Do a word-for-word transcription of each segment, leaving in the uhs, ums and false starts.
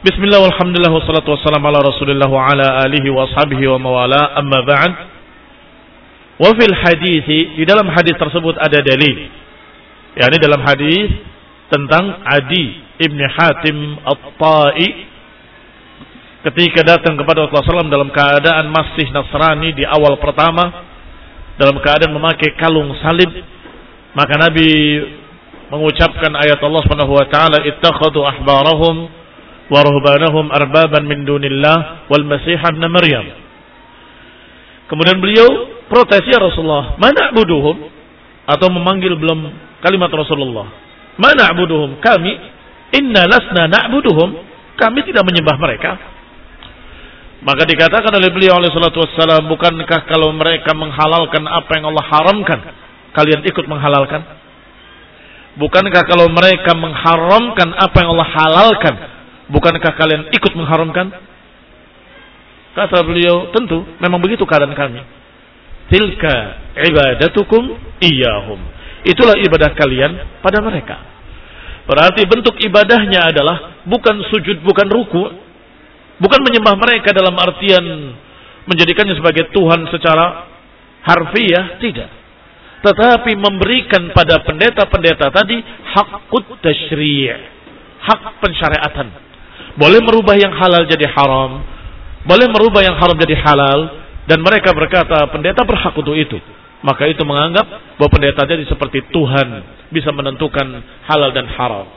Bismillah walhamdulillah wassalatu wassalamu ala Rasulillah wa ala alihi wa ashabihi wa mawala, amma ba'd. Wa fil hadithi, di dalam hadis tersebut ada dalil. yakni dalam hadis tentang Adi ibn Hatim At-Tai ketika datang kepada Rasulullah sallallahu alaihi wasallam dalam keadaan masih Nasrani di awal pertama, dalam keadaan memakai kalung salib, maka Nabi mengucapkan ayat Allah Subhanahu wa taala, ittakhadhu ahbarahum wa ruhbanahum arbaban min dunillah wal masih ibn Maryam. Kemudian beliau protes, ya Rasulullah, mana na'buduhum, atau memanggil belum kalimat Rasulullah, mana na'buduhum, kami inna lasna na'buduhum, kami tidak menyembah mereka. Maka dikatakan oleh beliau alaihi salatu wassalam, bukankah kalau mereka menghalalkan apa yang Allah haramkan, kalian ikut menghalalkan? Bukankah kalau mereka mengharamkan apa yang Allah halalkan, bukankah kalian ikut mengharamkan? Kata beliau, tentu, memang begitu keadaan kami. Tilka ibadatukum iyahum, itulah ibadah kalian pada mereka. Berarti bentuk ibadahnya adalah bukan sujud, bukan ruku, bukan menyembah mereka dalam artian menjadikannya sebagai Tuhan secara harfiah, tidak. Tetapi memberikan pada pendeta-pendeta tadi hakut tasyri', hak pensyariatan. Boleh merubah yang halal jadi haram, boleh merubah yang haram jadi halal, dan mereka berkata pendeta berhak untuk itu. Maka itu menganggap bahwa pendeta jadi seperti Tuhan, bisa menentukan halal dan haram.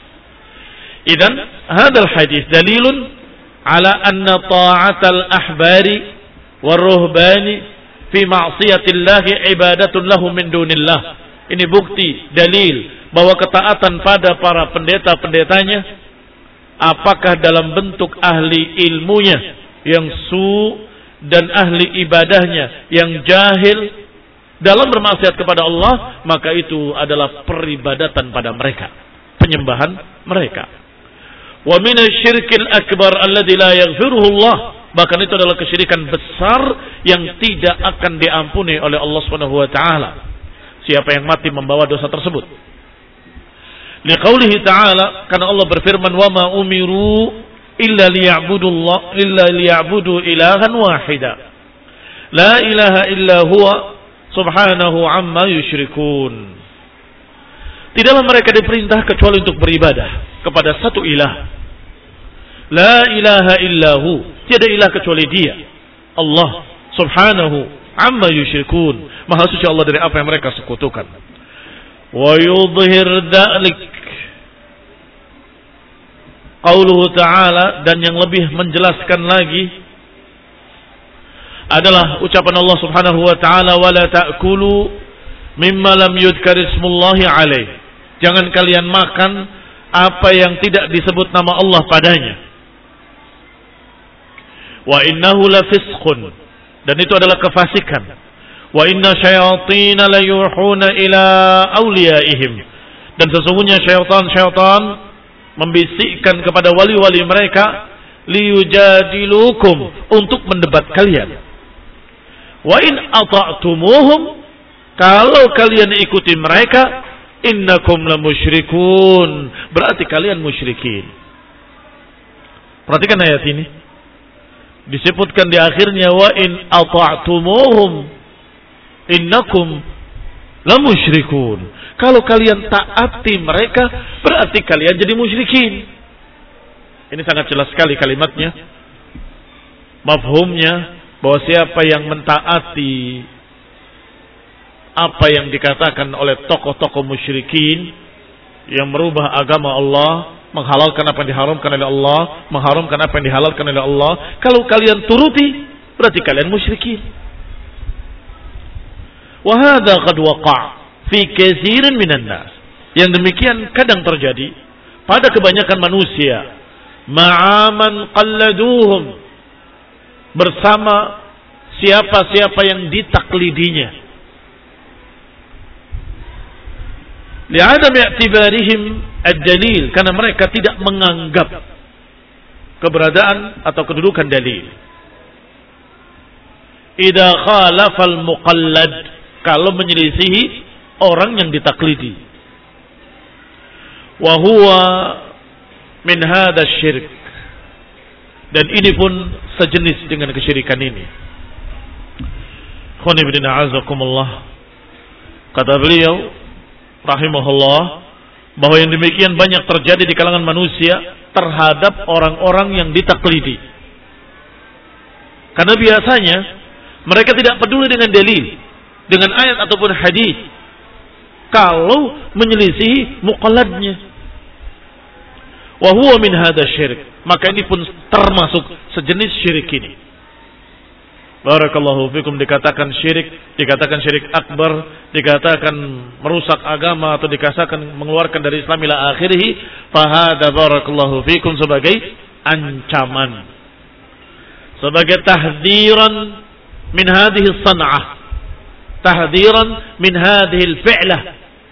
Idzan hadzal hadis dalilun ala anna ta'atal ahbari waruhbani fi ma'siyatillahi ibadatun lahum min dunillah. Ini bukti, dalil bahwa ketaatan pada para pendeta-pendetanya, apakah dalam bentuk ahli ilmunya yang su dan ahli ibadahnya yang jahil dalam bermaksiat kepada Allah, maka itu adalah peribadatan pada mereka, penyembahan mereka. Wa minasyirkil akbar alladzi la yaghfiruhu Allah, bahkan itu adalah kesyirikan besar yang tidak akan diampuni oleh Allah Subhanahu wa taala siapa yang mati membawa dosa tersebut. Liqaulihi ta'ala, karena Allah berfirman, wa ma umiru illa liya'budullah illa liya'budu ilahan wahida la ilaha illa huwa subhanahu amma yusyrikun. Tidaklah mereka diperintah kecuali untuk beribadah kepada satu ilah, la ilaha illahu, tiada ilah kecuali dia, Allah subhanahu amma yusyrikun, maha suci Allah dari apa yang mereka sekutukan. Wa yudhhir dhalik qauluhu ta'ala, dan yang lebih menjelaskan lagi adalah ucapan Allah Subhanahu wa ta'ala, wala ta'kulu mimma lam yudhkar ismullahi alaih, jangan kalian makan apa yang tidak disebut nama Allah padanya. Wa innahu lafisqun, dan itu adalah kefasikan. Wa inna syayatina la yuhuna ila awliyaihim, dan sesungguhnya syaitan-syaitan membisikkan kepada wali-wali mereka, liyujadilukum, untuk mendebat kalian. Wa in ata'tumuhum, kalau kalian ikuti mereka, innakum lamusyrikun, berarti kalian musyrikin. Perhatikan ayat ini, disebutkan di akhirnya, wa in ata'tumuhum innakum lamusyrikun, kalau kalian taati mereka berarti kalian jadi musyrikin. Ini sangat jelas sekali kalimatnya, mafhumnya, bahwa siapa yang mentaati apa yang dikatakan oleh tokoh-tokoh musyrikin yang merubah agama Allah, menghalalkan apa yang diharamkan oleh Allah, mengharamkan apa yang dihalalkan oleh Allah, kalau kalian turuti berarti kalian musyrikin. Wa hadza qad waqa' fi katsirin minan nas, yang demikian kadang terjadi pada kebanyakan manusia, ma'aman qalladuhum, bersama siapa-siapa yang ditaklidinya, li'adam i'tibarihim ad-dalil, karena mereka tidak menganggap keberadaan atau kedudukan dalil. Idza khalafa al-muqallad, kalau menyelisihi orang yang ditaklidi. Wa huwa min hadha syirk, Dan ini pun sejenis dengan kesyirikan ini. Khonibidina azakumullah. Kata beliau rahimahullah, bahwa yang demikian banyak terjadi di kalangan manusia terhadap orang-orang yang ditaklidi. Karena biasanya mereka tidak peduli dengan dalil, dengan ayat ataupun hadis, kalau menyelisihi muqalladnya. Wa huwa min hadha syirik. Maka ini pun termasuk sejenis syirik ini. Barakallahu fikum, dikatakan syirik, dikatakan syirik akbar, dikatakan merusak agama atau dikatakan mengeluarkan dari Islam ila akhirih, fahada barakallahu fikum sebagai ancaman, sebagai tahdziran min hadhihi san'ah, tahdziran min hadhihi al-fi'lah.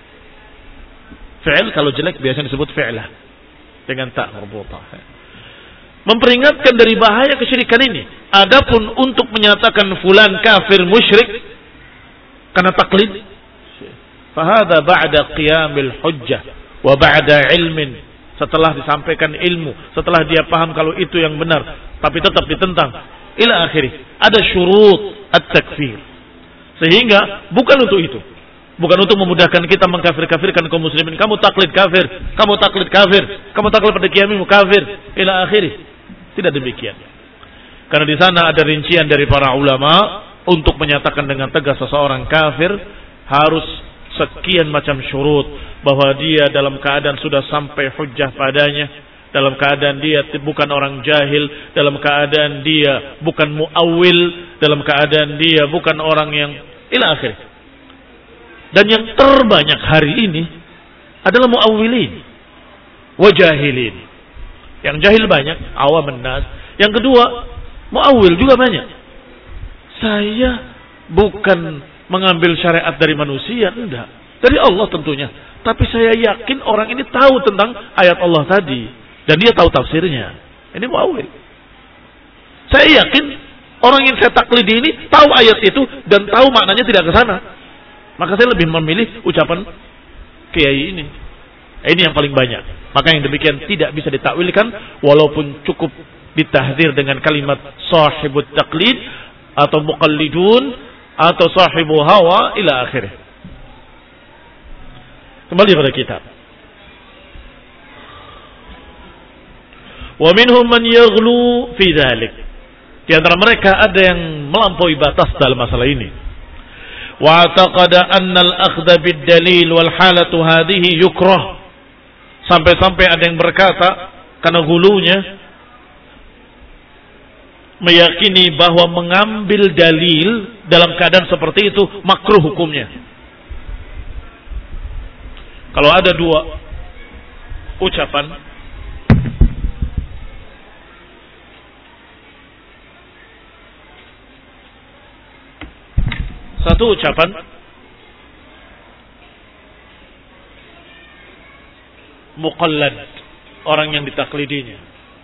Fi'l kalau jelek biasanya disebut fi'lah dengan ta marbutah. Memperingatkan dari bahaya kesyirikan ini. Adapun untuk menyatakan fulan kafir musyrik karena taklid, fahada ba'da qiyamil hujjah wa ba'da ilmin, setelah disampaikan ilmu, setelah dia paham kalau itu yang benar, tapi tetap ditentang ila akhirih. Ada syurut at-takfir. Sehingga bukan untuk itu. Bukan untuk memudahkan kita mengkafir-kafirkan kaum muslimin. Kamu taklid kafir, kamu taklid kafir, kamu taklid pada kiamimu kafir ila akhirih. Tidak demikian. Karena di sana ada rincian dari para ulama untuk menyatakan dengan tegas seseorang kafir harus sekian macam syurut, bahwa dia dalam keadaan sudah sampai hujjah padanya, dalam keadaan dia bukan orang jahil, dalam keadaan dia bukan muawil, dalam keadaan dia bukan orang yang ila akhir. Dan yang terbanyak hari ini adalah muawilin wa jahilin. Yang jahil banyak, awam nas. Yang kedua, muawil juga banyak. Saya bukan mengambil syariat dari manusia, enggak. Dari Allah tentunya. Tapi saya yakin orang ini tahu tentang ayat Allah tadi. Dan dia tahu tafsirnya. Ini muawil. Saya yakin orang yang saya taklidi ini tahu ayat itu dan tahu maknanya tidak ke sana. Maka saya lebih memilih ucapan kiai ini. Ini yang paling banyak. Maka yang demikian tidak bisa ditakwilkan, walaupun cukup ditahdzir dengan kalimat sahibut taqlid atau muqallidun atau sahibu hawa ila akhirih. Kembali pada kitab. Wa minhum man yaghlu fi dzalik. Di antara mereka ada yang melampaui batas dalam masalah ini. Wa taqada anna al-akhdha bid-dalil wal halatu hadhihi yukrah. Sampai-sampai ada yang berkata karena gulunya meyakini bahwa mengambil dalil dalam keadaan seperti itu makruh hukumnya. Kalau ada dua ucapan, satu ucapan muqallad, orang yang ditaklidinya.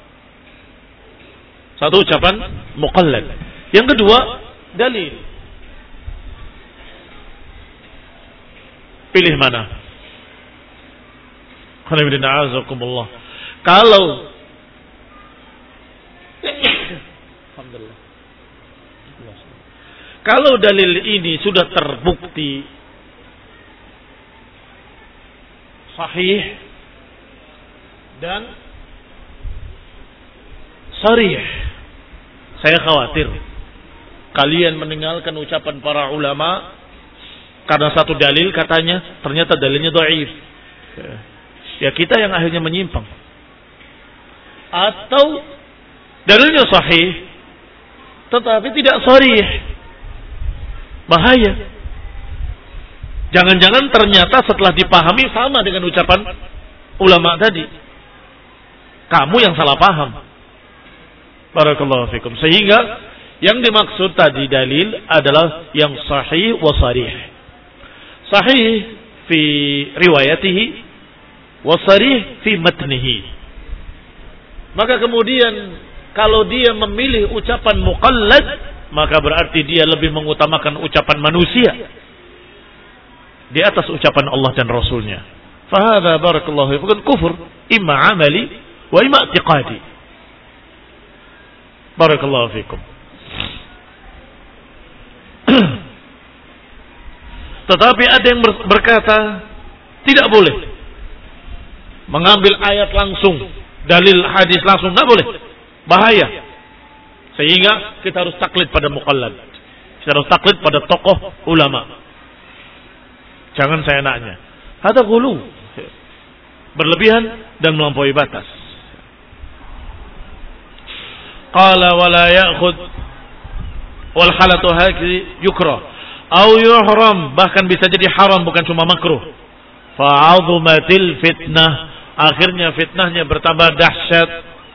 Satu ucapan muqallad. Yang kedua dalil. Pilih mana? Alhamdulillah. Kalau Alhamdulillah. Kalau dalil ini sudah terbukti sahih dan sharih, saya khawatir kalian meninggalkan ucapan para ulama karena satu dalil katanya ternyata dalilnya dhaif. Ya kita yang akhirnya menyimpang. Atau dalilnya sahih tetapi tidak sharih. Bahaya. Jangan-jangan ternyata setelah dipahami sama dengan ucapan ulama tadi. Kamu yang salah paham. Barakallahu fikum. Sehingga yang dimaksud tadi dalil adalah yang sahih wa sarih. Sahih fi riwayatihi wa sarih fi matnihi. Maka kemudian kalau dia memilih ucapan muqallad, maka berarti dia lebih mengutamakan ucapan manusia di atas ucapan Allah dan Rasulnya. Fahadha barakallahu fikum kufur imma amali wa imma i'tiqadi. Barakallahu fikum. Tetapi ada yang berkata tidak boleh mengambil ayat langsung, dalil hadis langsung, tidak boleh, bahaya. Sehingga kita harus taklid pada muqallad, kita harus taklid pada tokoh ulama. Jangan saya enaknya. Ada ghulu, berlebihan dan melampaui batas. Qala wala ya'khud wal halatu hakhi yukrah au yuhram, bahkan bisa jadi haram bukan cuma makruh. Fa'azumatil fitnah, akhirnya fitnahnya bertambah dahsyat.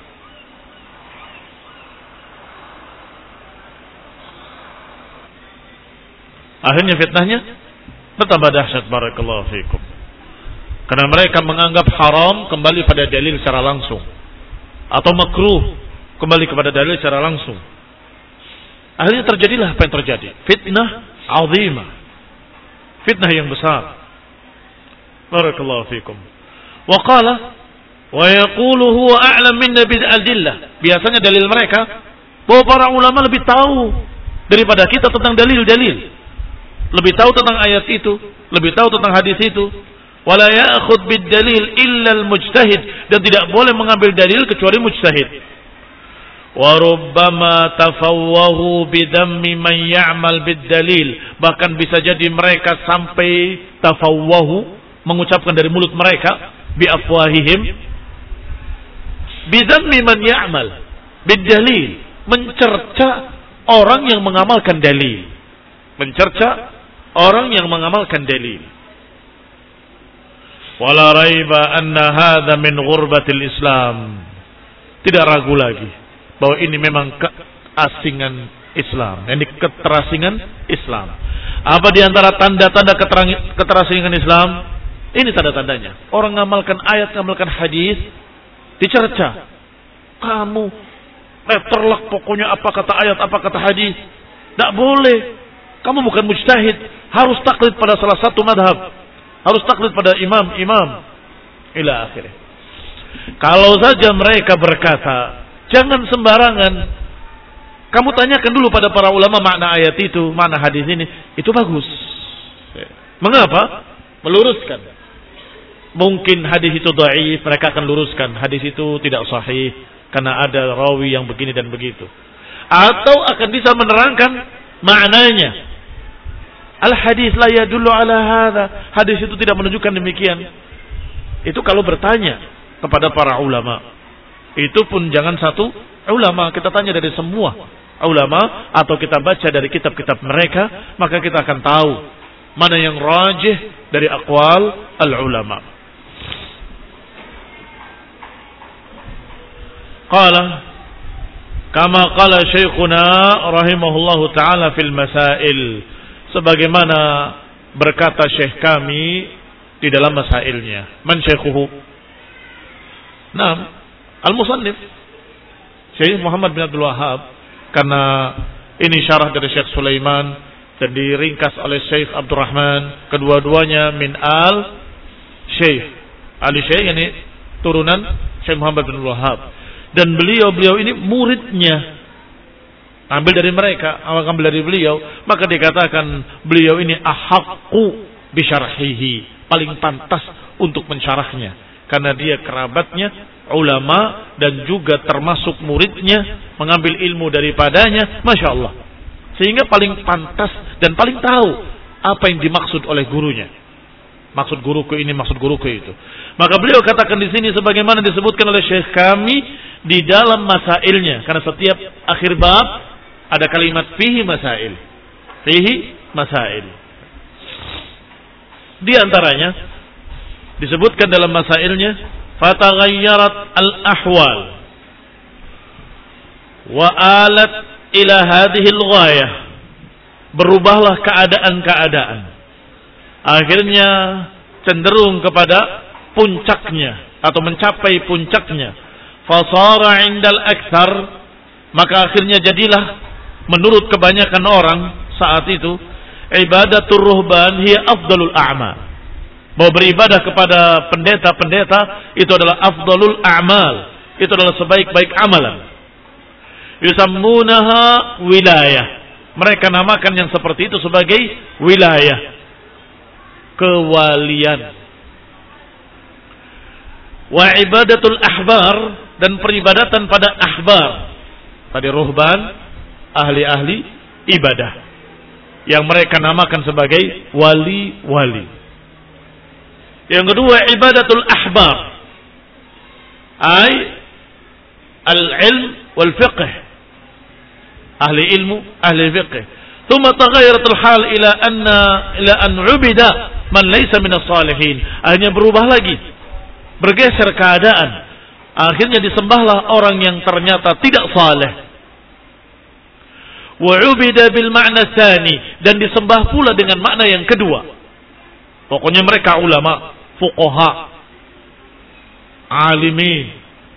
Akhirnya fitnahnya bertambah dahsyat. Barakallahu fikum. Karena mereka menganggap haram kembali pada dalil secara langsung, atau makruh kembali kepada dalil secara langsung. Akhirnya terjadilah apa yang terjadi. Fitnah azimah, fitnah yang besar. Barakallahu fikum. Wa qala wa yaqulu huwa a'lam minna bil adillah. Biasanya dalil mereka bahwa para ulama lebih tahu daripada kita tentang dalil-dalil. Lebih tahu tentang ayat itu, lebih tahu tentang hadis itu. Wala ya'khudh bid dalil illa al mujtahid, dan tidak boleh mengambil dalil kecuali mujtahid. Wa rubbama tafawwahu bidammi man ya'mal bid dalil, bahkan bisa jadi mereka sampai tafawwahu, mengucapkan dari mulut mereka, bi afwahihim, bidammi man ya'mal bid dalil, mencerca orang yang mengamalkan dalil, mencerca orang yang mengamalkan dalil. Wala raiba anna hadha min ghurbatil Islam, tidak ragu lagi bahwa ini memang keasingan Islam, ini keterasingan Islam. Apa di antara tanda-tanda keterasingan Islam? Ini tanda-tandanya. Orang ngamalkan ayat, ngamalkan hadis, dicerca. Kamu letterlock pokoknya apa kata ayat, apa kata hadis. Tidak boleh. Kamu bukan mujtahid, harus taklid pada salah satu madhab, harus taklid pada imam-imam ila akhirnya. Kalau saja mereka berkata, jangan sembarangan, kamu tanyakan dulu pada para ulama makna ayat itu, makna hadis ini, itu bagus. Mengapa? Meluruskan. Mungkin hadis itu dhaif, mereka akan luruskan hadis itu tidak sahih karena ada rawi yang begini dan begitu. Atau akan bisa menerangkan maknanya. Al hadis la yadullu ala hadza, hadis itu tidak menunjukkan demikian. Itu kalau bertanya kepada para ulama. Itu pun jangan satu ulama, kita tanya dari semua ulama atau kita baca dari kitab-kitab mereka, maka kita akan tahu mana yang rajih dari aqwal al ulama. Qala kama qala syekhuna rahimahullahu taala fil masail, sebagaimana berkata syekh kami di dalam masailnya. Man syekhuhu? Naam, al-musannif Syekh Muhammad bin Abdul Wahhab, karena ini syarah dari Syekh Sulaiman dan diringkas oleh Syekh Abdurrahman, kedua-duanya min al Syekh Ali Syekh, ini turunan Syekh Muhammad bin Abdul Wahhab, dan beliau-beliau ini muridnya, ambil dari mereka, ambil dari beliau, maka dikatakan beliau ini ahaqqu bisyarhihi, paling pantas untuk mensyarahnya, karena dia kerabatnya ulama dan juga termasuk muridnya, mengambil ilmu daripadanya, masya Allah, sehingga paling pantas dan paling tahu apa yang dimaksud oleh gurunya. Maksud guruku ini, maksud guruku itu. Maka beliau katakan di sini sebagaimana disebutkan oleh syekh kami di dalam masailnya, karena setiap akhir bab ada kalimat fihi masail, fihi masail. Di antaranya disebutkan dalam masailnya, fatagayyarat al-ahwal wa alat ila hadhihi al-ghayah, berubahlah keadaan-keadaan, akhirnya cenderung kepada puncaknya atau mencapai puncaknya. Fasara indal aktsar, maka akhirnya jadilah menurut kebanyakan orang saat itu, ibadatul ruhban hiya afdalul a'mal, bahwa beribadah kepada pendeta-pendeta itu adalah afdalul a'mal, itu adalah sebaik-baik amalan. yusammunaha wilayah. Mereka namakan yang seperti itu sebagai wilayah, kewalian. Wa ibadatul ahbar, dan peribadatan pada ahbar. Tadi ruhban, ahli-ahli ibadah, yang mereka namakan sebagai wali-wali. Yang kedua, ibadatul ahbar, ay al-ilm wal fiqh, ahli ilmu, ahli fiqh. Thumma taghayaratul hal ila anna ila an ubida man laysa min as-salihin. Akhirnya berubah lagi, bergeser keadaan. Akhirnya disembahlah orang yang ternyata tidak saleh. Wa ubida bil ma'na tsani, dan disembah pula dengan makna yang kedua. Pokoknya mereka ulama, fuqaha, alimin.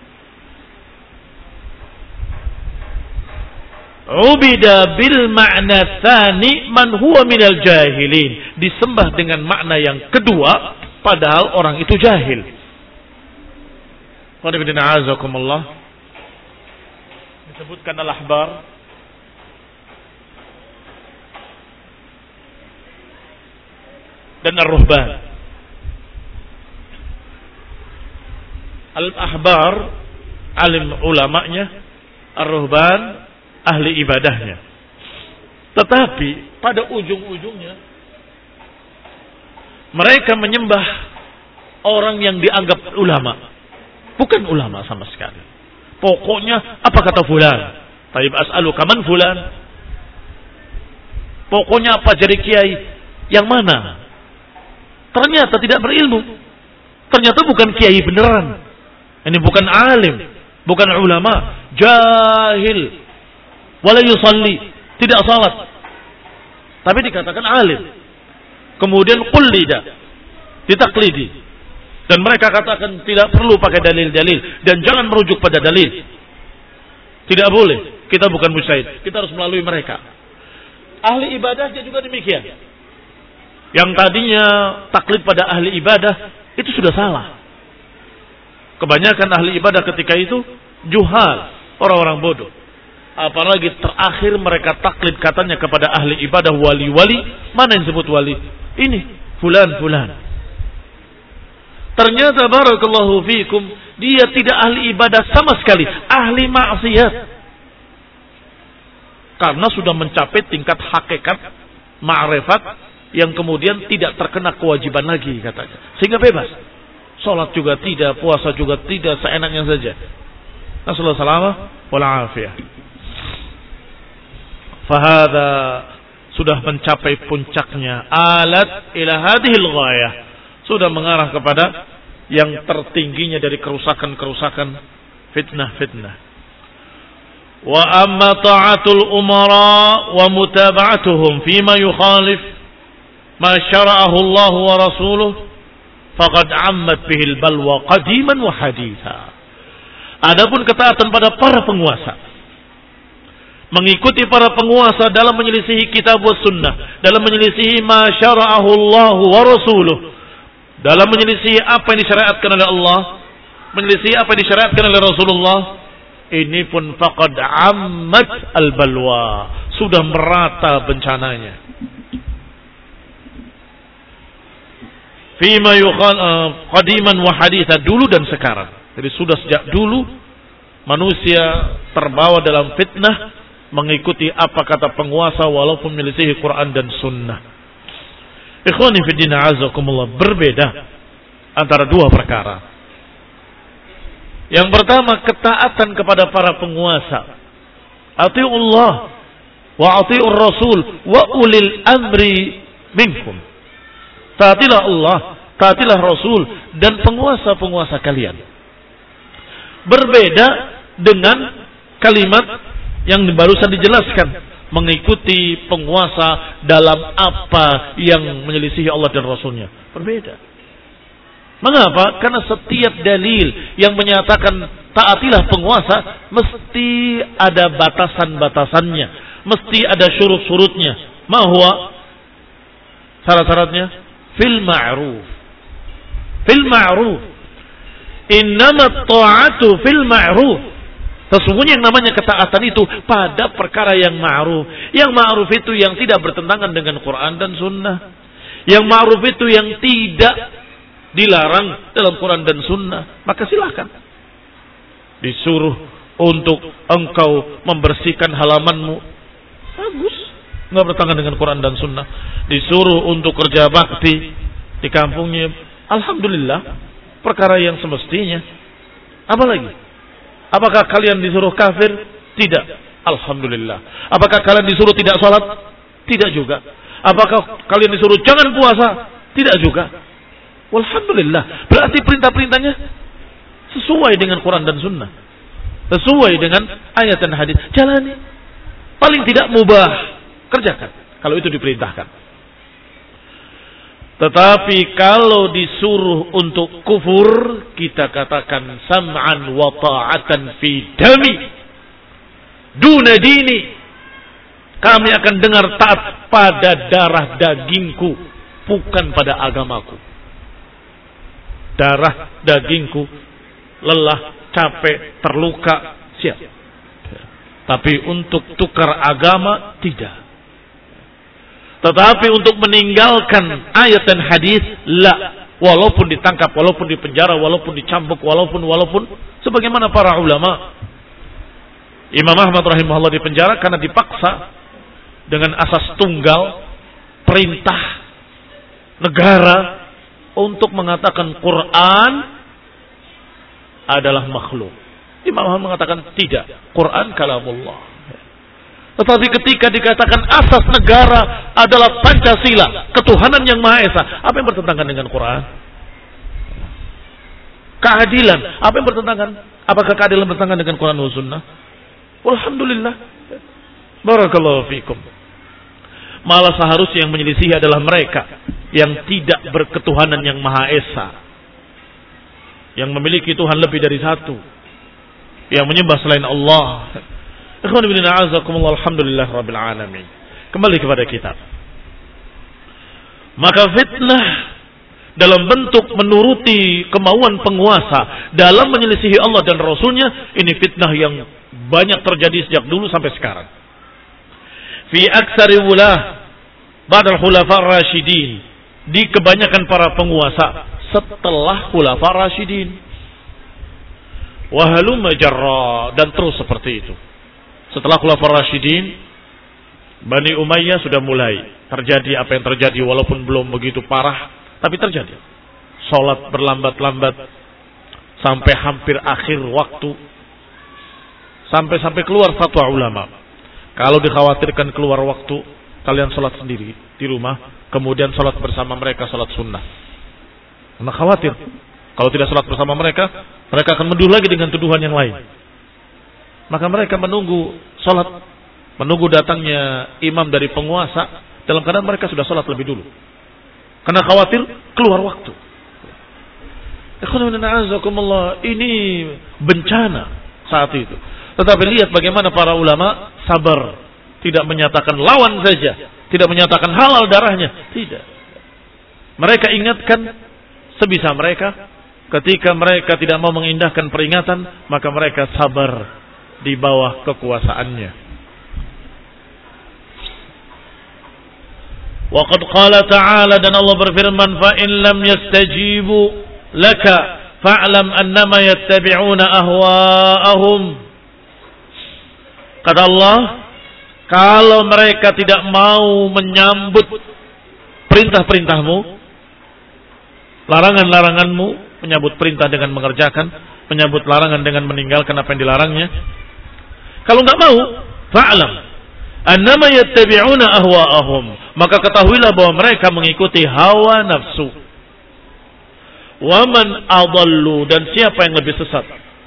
Ubida bil ma'na tsani man huwa minal jahilin, disembah dengan makna yang kedua padahal orang itu jahil. Qadibina azakumullah, disebutkan al-ahbar dan ar-ruhban. Al-ahbar alim ulamanya, ar-ruhban ahli ibadahnya. Tetapi pada ujung-ujungnya mereka menyembah orang yang dianggap ulama. Bukan ulama sama sekali. Pokoknya apa kata fulan? Taib as'aluka man fulan? Pokoknya apa jadi kiai? Yang mana? Ternyata tidak berilmu. Ternyata bukan kiai beneran. Ini bukan alim, bukan ulama, jahil. Wala yusalli, tidak salat. Tapi dikatakan alim. Kemudian qullida, ditaklidi. Dan mereka katakan tidak perlu pakai dalil-dalil dan jangan merujuk pada dalil. Tidak boleh. Kita bukan mujtahid, kita harus melalui mereka. Ahli ibadahnya juga demikian. Yang tadinya taklid pada ahli ibadah itu sudah salah. Kebanyakan ahli ibadah ketika itu juhal, orang-orang bodoh. Apalagi terakhir mereka taklid katanya kepada ahli ibadah wali-wali. Mana yang disebut wali? Ini fulan-fulan. Ternyata barakallahu fikum, dia tidak ahli ibadah sama sekali, ahli maksiat. Karena sudah mencapai tingkat hakikat ma'rifat yang kemudian tidak terkena kewajiban lagi katanya. Sehingga bebas. Salat juga tidak, puasa juga tidak, seenaknya saja. Nasallahu salamah wal afiyah. Fahada sudah mencapai puncaknya, alat ila hadhil ghayah, sudah mengarah kepada yang tertingginya dari kerusakan-kerusakan, fitnah-fitnah. Wa amma ta'atul umara wa mutaba'atuhum fima yukhalif ma syara'ahu Allah wa rasuluh faqad 'ammat bihil balwa qadiman wa haditha. Adapun ketaatan pada para penguasa, mengikuti para penguasa dalam menyelisihi kitab wa sunnah, dalam menyelisihi ma syara'ahu Allah wa rasuluh, dalam menyelisih apa yang disyariatkan oleh Allah, menyelisih apa yang disyariatkan oleh Rasulullah, ini pun faqad ammat al-balwa, sudah merata bencananya. Fima yuqal qadiman wa haditha, dulu dan sekarang. Jadi sudah sejak dulu manusia terbawa dalam fitnah mengikuti apa kata penguasa walaupun menyelisihi Quran dan sunnah. Ikhwani fi din azakumullah, berbeda antara dua perkara. Yang pertama, ketaatan kepada para penguasa. Ati'ullah wa ati'ur rasul wa ulil amri minkum. Taatilah Allah, taatilah Rasul dan penguasa-penguasa kalian. Berbeda dengan kalimat yang barusan dijelaskan, mengikuti penguasa dalam apa yang menyelisihi Allah dan Rasulnya. Berbeda. Mengapa? Karena setiap dalil yang menyatakan taatilah penguasa mesti ada batasan-batasannya, mesti ada syurut-syurutnya. Ma huwa? Syarat-syaratnya fil ma'ruf. Fil ma'ruf. Innama ta'atu fil ma'ruf. Sesungguhnya yang namanya ketaatan itu pada perkara yang ma'ruf. Yang ma'ruf itu yang tidak bertentangan dengan Quran dan Sunnah. Yang ma'ruf itu yang tidak dilarang dalam Quran dan Sunnah. Maka silahkan. Disuruh untuk engkau membersihkan halamanmu. Bagus. Nggak bertentangan dengan Quran dan Sunnah. Disuruh untuk kerja bakti di kampungnya. Alhamdulillah. Perkara yang semestinya. Apa lagi? Apakah kalian disuruh kafir? Tidak. Alhamdulillah. Apakah kalian disuruh tidak sholat? Tidak juga. Apakah kalian disuruh jangan puasa? Tidak juga. Alhamdulillah. Berarti perintah-perintahnya sesuai dengan Quran dan Sunnah. Sesuai dengan ayat dan hadis. Jalani. Paling tidak mubah. Kerjakan. Kalau itu diperintahkan. Tetapi kalau disuruh untuk kufur, kita katakan sam'an wa ta'atan fi dami duna dini. Kami akan dengar taat pada darah dagingku, bukan pada agamaku. Darah dagingku, lelah, capek, terluka, siap. Tapi untuk tukar agama, tidak. Tetapi untuk meninggalkan ayat dan hadis, la. Walaupun ditangkap, walaupun dipenjara, walaupun dicambuk, walaupun, walaupun. Sebagaimana para ulama. Imam Ahmad rahimahullah dipenjara karena dipaksa dengan asas tunggal, perintah negara untuk mengatakan Quran adalah makhluk. Imam Ahmad mengatakan tidak. Quran kalamullah. Tetapi ketika dikatakan asas negara adalah Pancasila, ketuhanan yang Maha Esa, apa yang bertentangan dengan Quran? Keadilan, apa yang bertentangan? Apakah keadilan bertentangan dengan Quran dan Sunnah? Alhamdulillah. Barakallahu fikum. Malah seharusnya yang menyelisihi adalah mereka yang tidak berketuhanan yang Maha Esa, yang memiliki Tuhan lebih dari satu, yang menyembah selain Allah. Ikhwan fillah a'azakumullah, alhamdulillah rabbil alamin. Kembali kepada kitab. Maka fitnah dalam bentuk menuruti kemauan penguasa dalam menyelisihi Allah dan Rasulnya, ini fitnah yang banyak terjadi sejak dulu sampai sekarang. Fi aksari wulah ba'dal khulafa ar-rasyidin, di kebanyakan para penguasa setelah khulafa rasyidin. Wa halumma jarra, dan terus seperti itu. Setelah Khulafaur Rasyidin, Bani Umayyah sudah mulai terjadi apa yang terjadi, walaupun belum begitu parah, tapi terjadi. Salat berlambat-lambat sampai hampir akhir waktu, sampai-sampai keluar fatwa ulama. Kalau dikhawatirkan keluar waktu, kalian salat sendiri di rumah, kemudian salat bersama mereka salat sunnah. Karena khawatir kalau tidak salat bersama mereka, mereka akan menuduh lagi dengan tuduhan yang lain. Maka mereka menunggu sholat, menunggu datangnya imam dari penguasa, dalam keadaan mereka sudah sholat lebih dulu. Karena khawatir keluar waktu. Ini bencana saat itu. Tetapi lihat bagaimana para ulama sabar. Tidak menyatakan lawan saja. Tidak menyatakan halal darahnya. Tidak. Mereka ingatkan sebisa mereka. Ketika mereka tidak mau mengindahkan peringatan, maka mereka sabar di bawah kekuasaannya. Wa qad qala ta'ala, dan Allah berfirman, fa in lam yastajibu laka fa'lam annama yattabi'una ahwa'ahum. Kata Allah, kalau mereka tidak mau menyambut perintah-perintahmu, larangan-laranganmu, menyambut perintah dengan mengerjakan, menyambut larangan dengan meninggalkan apa yang dilarangnya, kalau nggak mau, fa'lam annama yattabi'una ahwa'ahum, maka ketahuilah bahwa mereka mengikuti hawa nafsu. Wa man adallu, dan siapa yang lebih sesat?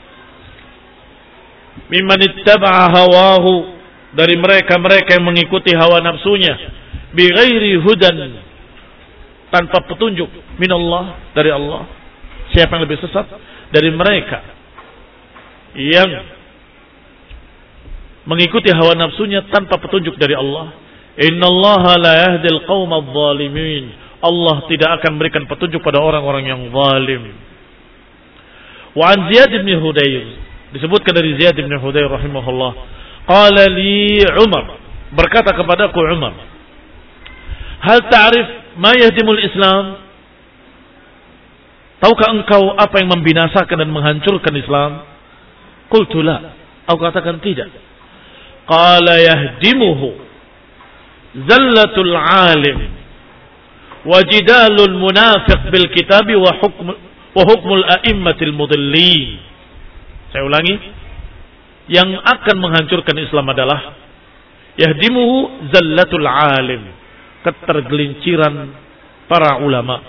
Mimman ittaba'a hawahu, dari mereka-mereka yang mengikuti hawa nafsunya, bighairi hudan, tanpa petunjuk minallah, dari Allah. Siapa yang lebih sesat? Dari mereka yang mengikuti hawa nafsunya tanpa petunjuk dari Allah. Innallaha la yahdil qaumadh dhalimin. Allah tidak akan memberikan petunjuk pada orang-orang yang zalim. Wa an Ziyad bin Hudayr, Disebutkan dari Ziyad bin Hudayr rahimahullah. Qala li Umar, berkata kepadaku Umar, hal ta'rif ma yahdimul Islam? Tahukah engkau apa yang membinasakan dan menghancurkan Islam? Qultu la. Aku katakan tidak. Qala yahdimuhu zallatul alim wa jidalul munafiq bil kitabi wa hukm wa hukmul a'immatil mudillin. Saya ulangi, yang akan menghancurkan Islam adalah yahdimuhu zallatul alim, ketergelinciran para ulama.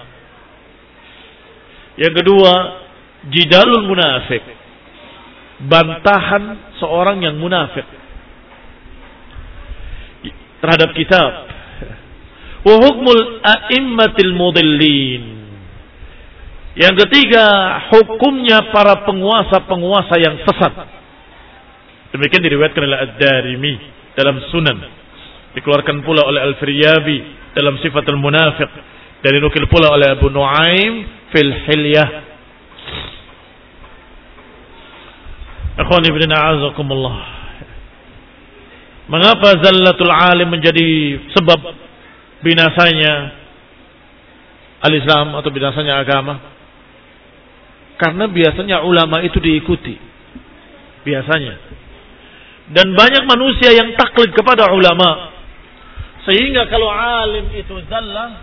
Yang kedua, jidalul munafik, bantahan seorang yang munafik terhadap kitab. Wa hukmul a'immatil mudillin. Yang ketiga, hukumnya para penguasa-penguasa yang sesat. Demikian diriwayatkan oleh Ad-Darimi dalam Sunan. Dikeluarkan pula oleh Al-Firyabi dalam Sifatul Munafiq. Dan dinukil pula oleh Abu Nuaim fil Hilyah. Akhwani ibn a'azakumullah. Mengapa zallatul alim menjadi sebab binasanya al-Islam atau binasanya agama? Karena biasanya ulama itu diikuti. Biasanya. Dan banyak manusia yang taklid kepada ulama. Sehingga kalau alim itu zallah,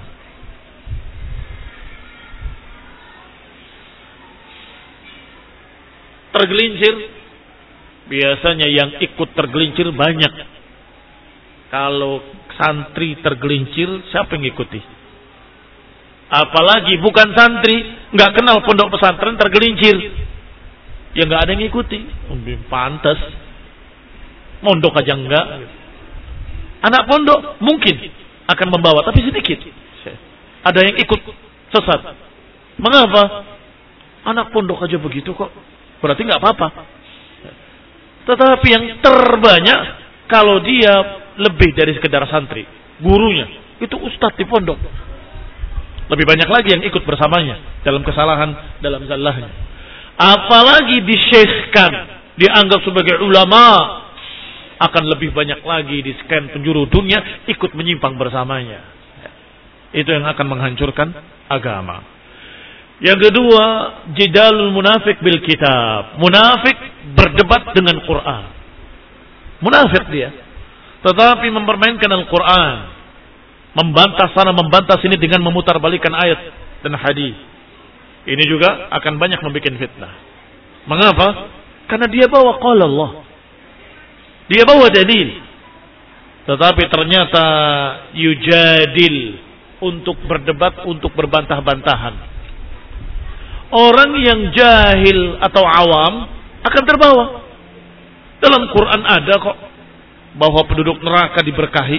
tergelincir, biasanya yang ikut tergelincir banyak. Kalau santri tergelincir, siapa yang ikuti? Apalagi bukan santri, nggak kenal pondok pesantren tergelincir, ya nggak ada yang ikuti. Pantas, mondok aja enggak. Anak pondok mungkin akan membawa, tapi sedikit. Ada yang ikut sesat. Mengapa? Anak pondok aja begitu kok. Berarti nggak apa-apa. Tetapi yang terbanyak, kalau dia lebih dari sekedar santri, gurunya itu ustadz di pondok, lebih banyak lagi yang ikut bersamanya dalam kesalahan, dalam zallahnya. Apalagi disyekhkan, dianggap sebagai ulama, akan lebih banyak lagi di scan penjuru dunia ikut menyimpang bersamanya. Itu yang akan menghancurkan agama. Yang kedua, jidalul munafik bil kitab. Munafik berdebat dengan Quran. Munafik dia, tetapi mempermainkan Al-Quran, membantah sana membantah sini dengan memutarbalikkan ayat dan hadis. Ini juga akan banyak membuat fitnah. Mengapa? Karena dia bawa qala Allah, dia bawa dalil, tetapi ternyata yujadil, untuk berdebat, untuk berbantah-bantahan. Orang yang jahil atau awam akan terbawa. Dalam Quran ada kok bahwa penduduk neraka diberkahi.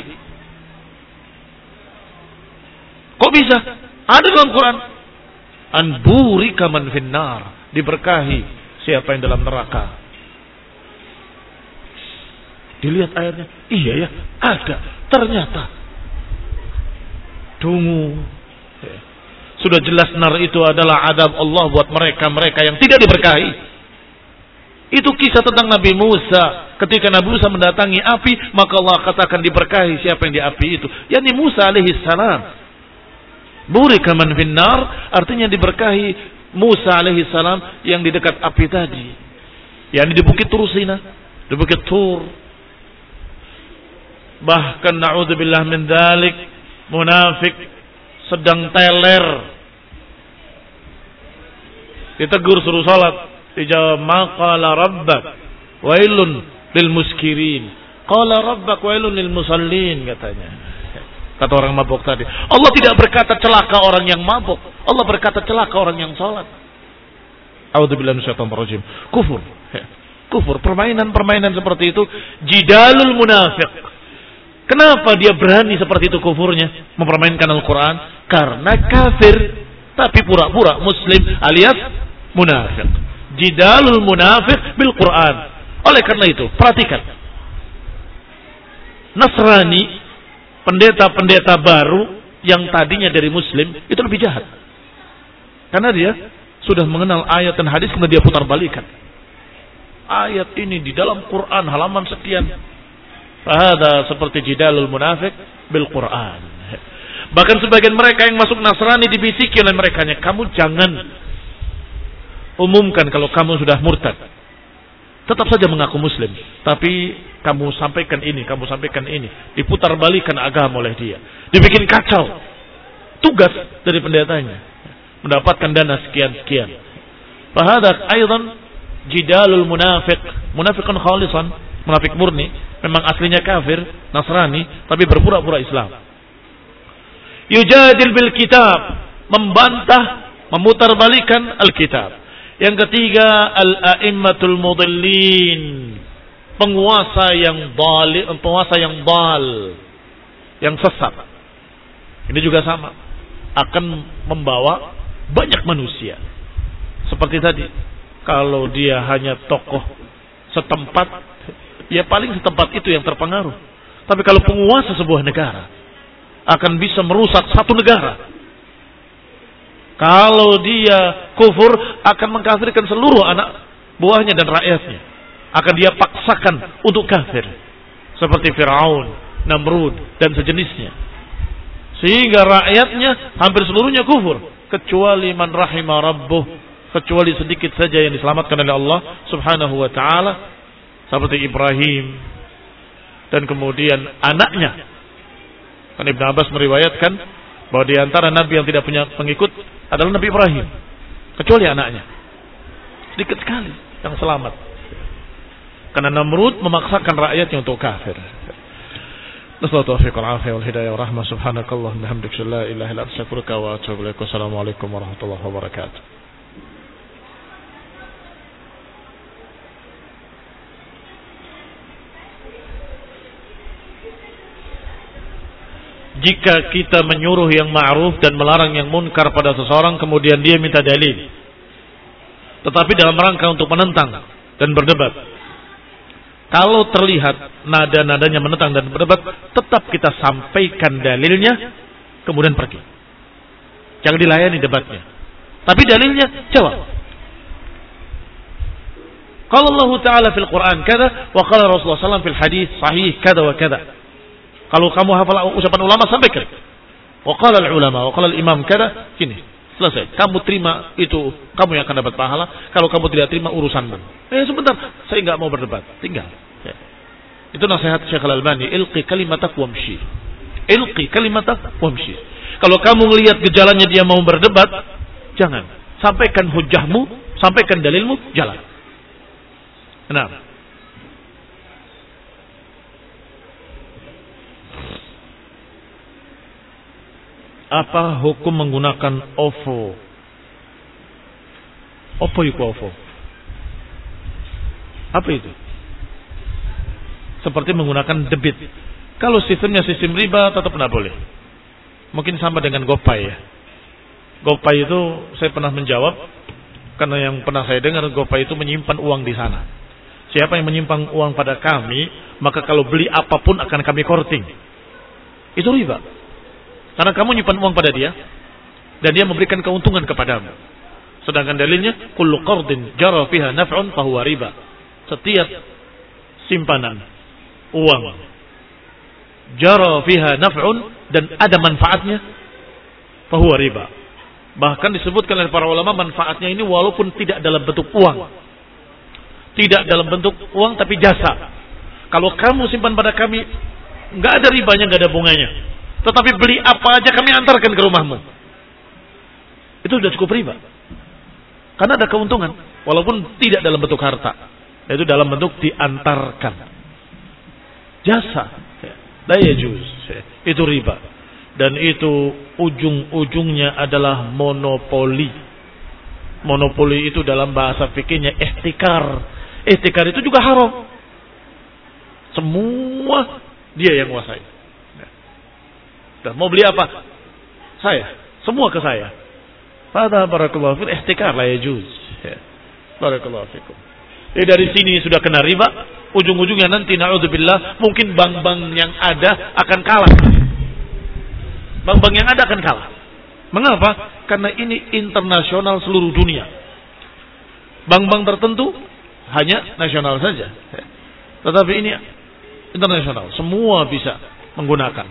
Kok bisa? Ada dalam Quran. An burika man finnar, diberkahi siapa yang dalam neraka. Dilihat ayatnya, iya ya, ada. Ternyata tunggu, sudah jelas nar itu adalah adab Allah buat mereka-mereka yang tidak diberkahi. Itu kisah tentang Nabi Musa. Ketika Nabi Musa mendatangi api, maka Allah katakan diberkahi siapa yang di api itu. Yani Musa alaihi salam. Burika man finnar, artinya diberkahi Musa alaihi salam yang di dekat api tadi. Yani di Bukit Tursina, di Bukit Tur. Bahkan na'udzubillah min dzalik, munafik sedang teler, ditegur suruh salat, dijawab maqala rabbak wailun lil muskirin, qala rabbak wailun lil musallin, katanya. Kata orang mabuk tadi, Allah tidak berkata celaka orang yang mabuk, Allah berkata celaka orang yang salat. A'udzubillahi minasyaitonir rajim. Kufur. Kufur, permainan-permainan seperti itu jidalul munafiq. Kenapa dia berani seperti itu kufurnya, mempermainkan Al-Quran? Karena kafir tapi pura-pura muslim alias munafik. Jidalul munafik bil Quran. Oleh karena itu, perhatikan, Nasrani, pendeta-pendeta baru yang tadinya dari muslim, itu lebih jahat. Karena dia sudah mengenal ayat dan hadis, kemudian dia putar balikan. ayat ini di dalam Quran halaman sekian. Fahada seperti jidalul munafik bil Quran. Bahkan sebagian mereka yang masuk Nasrani dibisiki oleh merekanya, kamu jangan umumkan kalau kamu sudah murtad. Tetap saja mengaku muslim, tapi kamu sampaikan ini, kamu sampaikan ini, diputar balikan agama oleh dia, dibikin kacau. Tugas dari pendetanya mendapatkan dana sekian-sekian. Fahada aidan jidalul munafiq, munafiqun khalisan, munafik murni, memang aslinya kafir, Nasrani, tapi berpura-pura Islam. Yujadil bil kitab, membantah, memutarbalikan Alkitab. Yang ketiga, al-a'immatul mudillin, penguasa yang dal, penguasa yang dal, yang sesat. Ini juga sama, akan membawa banyak manusia. Seperti tadi, kalau dia hanya tokoh setempat, ya paling setempat itu yang terpengaruh. Tapi kalau penguasa sebuah negara, akan bisa merusak satu negara. Kalau dia kufur, akan mengkafirkan seluruh anak buahnya dan rakyatnya. Akan dia paksakan untuk kafir. Seperti Fir'aun, Namrud, dan sejenisnya. Sehingga rakyatnya hampir seluruhnya kufur. Kecuali man rahimah rabbuh. Kecuali sedikit saja yang diselamatkan oleh Allah subhanahu wa ta'ala. Seperti Ibrahim. Dan kemudian anaknya. Kan Ibn Abbas meriwayatkan bahwa di antara nabi yang tidak punya pengikut adalah Nabi Ibrahim, kecuali anaknya. Sedikit sekali yang selamat. Karena Namrud memaksakan rakyatnya untuk kafir. Nasallahu taufiq wal afiyah wal hidayah wa rahmah. Subhanakallah bihamdika la ilaha illa anta astaghfiruka wa atubu ilaik. Wassalamualaikum warahmatullahi wabarakatuh. Jika kita menyuruh yang ma'ruf dan melarang yang munkar pada seseorang, kemudian dia minta dalil, tetapi dalam rangka untuk menentang dan berdebat, kalau terlihat nada-nadanya menentang dan berdebat, tetap kita sampaikan dalilnya, kemudian pergi. Jangan dilayani debatnya, tapi dalilnya jawab. Qala Allah Ta'ala fil Quran kada, wa qala Rasulullah sallallahu alaihi wasallam fil hadis sahih kada wa kada. Kalau kamu hafal ucapan ulama, sampaikan. Wa qala al-ulama, wa qala al-imam kada, gini, selesai. Kamu terima itu, kamu yang akan dapat pahala. Kalau kamu tidak terima, urusanmu. Eh sebentar, saya enggak mau berdebat, tinggal. Ya. Itu nasihat Syekh Al-Albani, ilqi kalimatak wamshi. Ilqi kalimatak wamshi. Kalau kamu melihat gejalanya dia mau berdebat, jangan. Sampaikan hujahmu, sampaikan dalilmu, jalan. Nah, apa hukum menggunakan O V O? Apa itu O V O? Apa itu? Seperti menggunakan debit. Kalau sistemnya sistem riba, tetap tidak boleh. Mungkin sama dengan GoPay ya. GoPay itu saya pernah menjawab, karena yang pernah saya dengar GoPay itu menyimpan uang di sana. Siapa yang menyimpan uang pada kami, maka kalau beli apapun akan kami korting. Itu riba. Karena kamu nyimpan uang pada dia dan dia memberikan keuntungan kepadamu. Sedangkan dalilnya kullu qardin jara fiha naf'un fa huwa riba. Setiap simpanan uang jara fiha naf'un dan ada manfaatnya fa huwa riba. Bahkan disebutkan oleh para ulama manfaatnya ini walaupun tidak dalam bentuk uang. Tidak dalam bentuk uang tapi jasa. Kalau kamu simpan pada kami enggak ada ribanya, enggak ada bunganya. Tetapi beli apa aja kami antarkan ke rumahmu. Itu sudah cukup riba. Karena ada keuntungan. Walaupun tidak dalam bentuk harta. Itu dalam bentuk diantarkan. Jasa. Daya juz. Itu riba. Dan itu ujung-ujungnya adalah monopoli. Monopoli itu dalam bahasa fikihnya ihtikar. Ihtikar itu juga haram. Semua dia yang menguasai. Mau beli apa? Saya. Semua ke saya. Fadha barakallahu fikum ihtikar la yajuz. Barakallahu fikum. Jadi dari sini sudah kena riba, ujung-ujungnya nanti na'udzubillah mungkin bank-bank yang ada akan kalah. Bank-bank yang ada akan kalah. Mengapa? Karena ini internasional seluruh dunia. Bank-bank tertentu hanya nasional saja. Tetapi ini internasional, semua bisa menggunakan.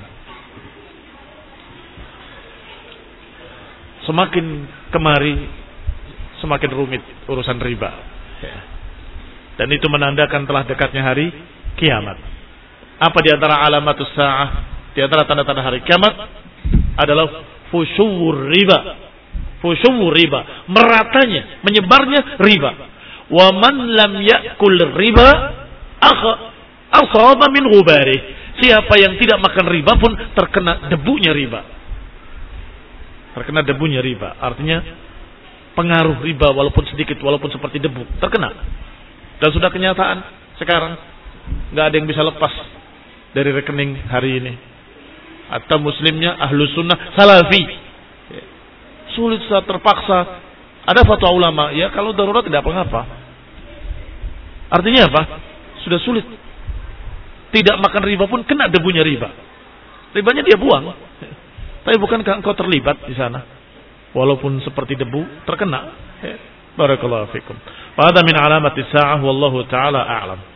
Semakin kemari semakin rumit urusan riba. Dan itu menandakan telah dekatnya hari kiamat. Apa di antara alamatus sa'ah, di antara tanda-tanda hari kiamat adalah fusyuwur riba. Fusyuwur riba, meratanya, menyebarnya riba. Wa man lam ya'kul riba asaba min ghubari. Siapa yang tidak makan riba pun terkena debunya riba. Terkena debunya riba. Artinya pengaruh riba walaupun sedikit, walaupun seperti debu, terkena. Dan sudah kenyataan sekarang nggak ada yang bisa lepas dari rekening hari ini. Atau muslimnya ahlu sunnah salafi. Sulit saat terpaksa. Ada fatwa ulama, ya kalau darurat tidak apa-apa. Artinya apa? Sudah sulit. Tidak makan riba pun kena debunya riba. Ribanya dia buang. Tapi bukankah engkau terlibat di sana? Walaupun seperti debu terkena. Barakallahu fikum. Wa hadha min alamati sa'ah wallahu taala a'lam.